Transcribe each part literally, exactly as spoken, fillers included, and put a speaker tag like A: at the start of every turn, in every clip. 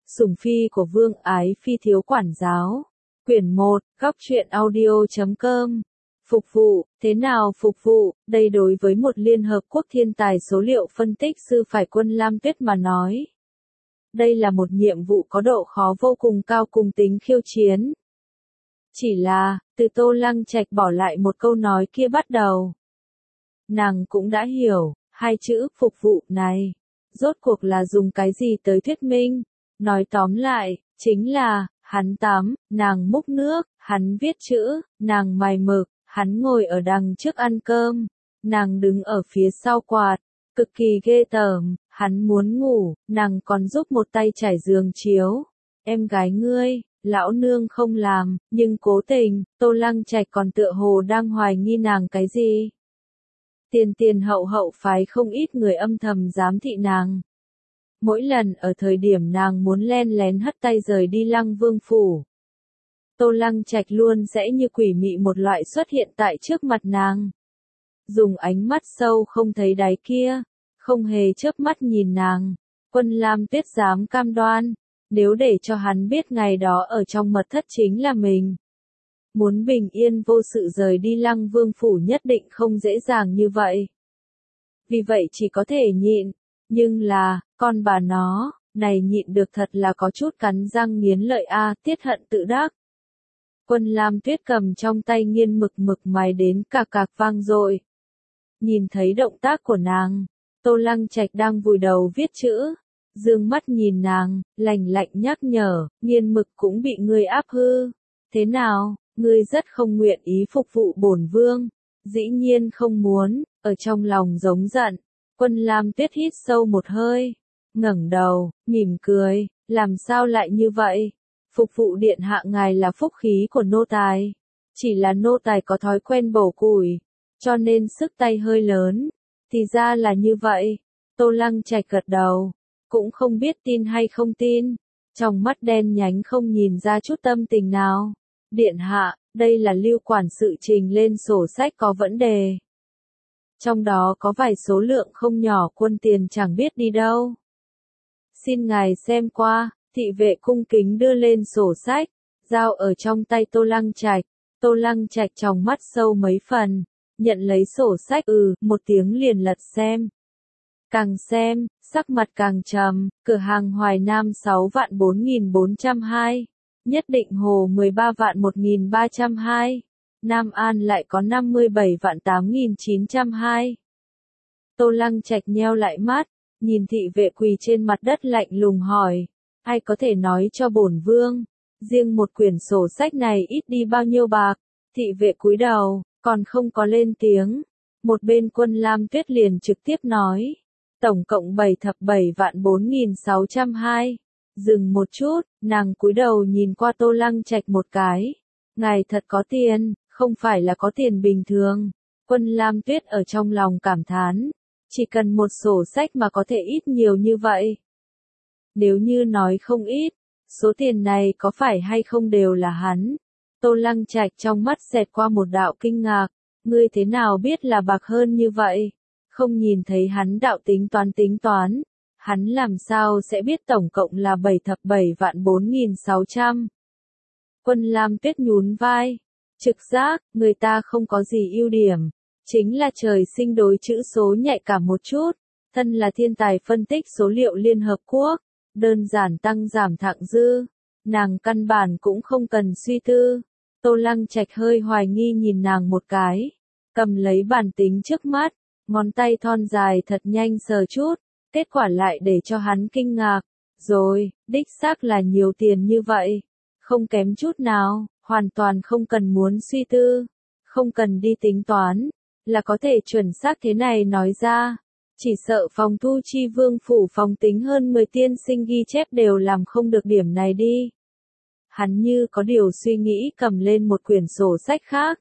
A: Sủng phi của Vương Ái Phi thiếu quản giáo. Quyển một, góc truyện audio chấm com. Phục vụ, thế nào phục vụ, đây đối với một Liên Hợp Quốc thiên tài số liệu phân tích sư phải Quân Lam Tuyết mà nói. Đây là một nhiệm vụ có độ khó vô cùng cao cùng tính khiêu chiến. Chỉ là, từ Tô Lăng Trạch bỏ lại một câu nói kia bắt đầu. Nàng cũng đã hiểu, hai chữ phục vụ này, rốt cuộc là dùng cái gì tới thuyết minh. Nói tóm lại, chính là, hắn tắm, nàng múc nước, hắn viết chữ, nàng mài mực, hắn ngồi ở đằng trước ăn cơm, nàng đứng ở phía sau quạt, cực kỳ ghê tởm, hắn muốn ngủ, nàng còn giúp một tay trải giường chiếu. Em gái ngươi, lão nương không làm, nhưng cố tình, Tô Lăng Trạch còn tựa hồ đang hoài nghi nàng cái gì. Tiền tiền hậu hậu phái không ít người âm thầm giám thị nàng. Mỗi lần ở thời điểm nàng muốn len lén hất tay rời đi Lăng Vương phủ, Tô Lăng Trạch luôn sẽ như quỷ mị một loại xuất hiện tại trước mặt nàng. Dùng ánh mắt sâu không thấy đáy kia, không hề chớp mắt nhìn nàng. Quân Lam Tuyết dám cam đoan, nếu để cho hắn biết ngày đó ở trong mật thất chính là mình. Muốn bình yên vô sự rời đi Lăng Vương phủ nhất định không dễ dàng như vậy. Vì vậy chỉ có thể nhịn, nhưng là, con bà nó, này nhịn được thật là có chút cắn răng nghiến lợi a, tiết hận tự đắc. Quân Lam Tuyết cầm trong tay nghiên mực mực mài đến cạc cạc vang dội. Nhìn thấy động tác của nàng, Tô Lăng Trạch đang vùi đầu viết chữ, dương mắt nhìn nàng, lạnh lạnh nhắc nhở, nghiên mực cũng bị ngươi áp hư. Thế nào, ngươi rất không nguyện ý phục vụ bổn vương? Dĩ nhiên không muốn, ở trong lòng giống giận. Quân Lam Tuyết hít sâu một hơi, ngẩng đầu, mỉm cười, làm sao lại như vậy? Phục vụ điện hạ ngài là phúc khí của nô tài. Chỉ là nô tài có thói quen bổ củi, cho nên sức tay hơi lớn. Thì ra là như vậy. Tô Lăng Trạch gật đầu, cũng không biết tin hay không tin. Trong mắt đen nhánh không nhìn ra chút tâm tình nào. Điện hạ, đây là lưu quản sự trình lên sổ sách có vấn đề. Trong đó có vài số lượng không nhỏ quân tiền chẳng biết đi đâu. Xin ngài xem qua. Thị vệ cung kính đưa lên sổ sách, giao ở trong tay Tô Lăng Trạch. Tô Lăng Trạch trong mắt sâu mấy phần, nhận lấy sổ sách ừ, một tiếng liền lật xem. Càng xem, sắc mặt càng trầm, cửa hàng Hoài Nam sáu vạn bốn nghìn bốn trăm hai, Nhất Định Hồ mười ba vạn một nghìn ba trăm hai, Nam An lại có năm mươi bảy vạn tám nghìn chín trăm hai. Tô Lăng Trạch nheo lại mắt, nhìn thị vệ quỳ trên mặt đất lạnh lùng hỏi. Ai có thể nói cho bổn vương, riêng một quyển sổ sách này ít đi bao nhiêu bạc? Thị vệ cúi đầu, còn không có lên tiếng. Một bên Quân Lam Tuyết liền trực tiếp nói, tổng cộng bảy thập bảy vạn bốn nghìn sáu trăm hai. Dừng một chút, nàng cúi đầu nhìn qua Tô Lăng Trạch một cái. Ngài thật có tiền, không phải là có tiền bình thường. Quân Lam Tuyết ở trong lòng cảm thán, chỉ cần một sổ sách mà có thể ít nhiều như vậy. Nếu như nói không ít, số tiền này có phải hay không đều là hắn? Tô Lăng Trạch trong mắt xẹt qua một đạo kinh ngạc, ngươi thế nào biết là bạc hơn như vậy? Không nhìn thấy hắn đạo tính toán tính toán, hắn làm sao sẽ biết tổng cộng là bảy thập bảy vạn bốn nghìn sáu trăm? Quân Lam Tuyết nhún vai, trực giác, người ta không có gì ưu điểm, chính là trời sinh đối chữ số nhạy cảm một chút, thân là thiên tài phân tích số liệu Liên Hợp Quốc. Đơn giản tăng giảm thặng dư, nàng căn bản cũng không cần suy tư. Tô Lăng Trạch hơi hoài nghi nhìn nàng một cái, cầm lấy bản tính trước mắt, ngón tay thon dài thật nhanh sờ chút, kết quả lại để cho hắn kinh ngạc. Rồi, đích xác là nhiều tiền như vậy, không kém chút nào, hoàn toàn không cần muốn suy tư, không cần đi tính toán, là có thể chuẩn xác thế này nói ra. Chỉ sợ phòng thu chi vương phủ phòng tính hơn mười tiên sinh ghi chép đều làm không được điểm này đi. Hắn như có điều suy nghĩ cầm lên một quyển sổ sách khác.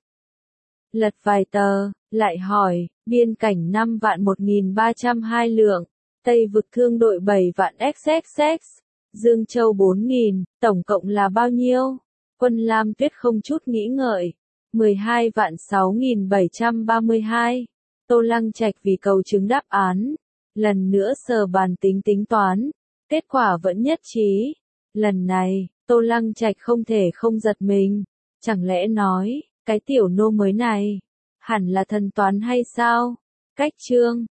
A: Lật vài tờ, lại hỏi, biên cảnh năm vạn một nghìn ba trăm hai lượng, Tây vực thương đội bảy vạn xxx, Dương Châu bốn nghìn, tổng cộng là bao nhiêu? Quân Lam Tuyết không chút nghĩ ngợi, mười hai vạn sáu nghìn bảy trăm ba mươi hai. Tô Lăng Trạch vì cầu chứng đáp án, lần nữa sờ bàn tính tính toán, kết quả vẫn nhất trí. Lần này, Tô Lăng Trạch không thể không giật mình. Chẳng lẽ nói, cái tiểu nô mới này, hẳn là thần toán hay sao? Cách chương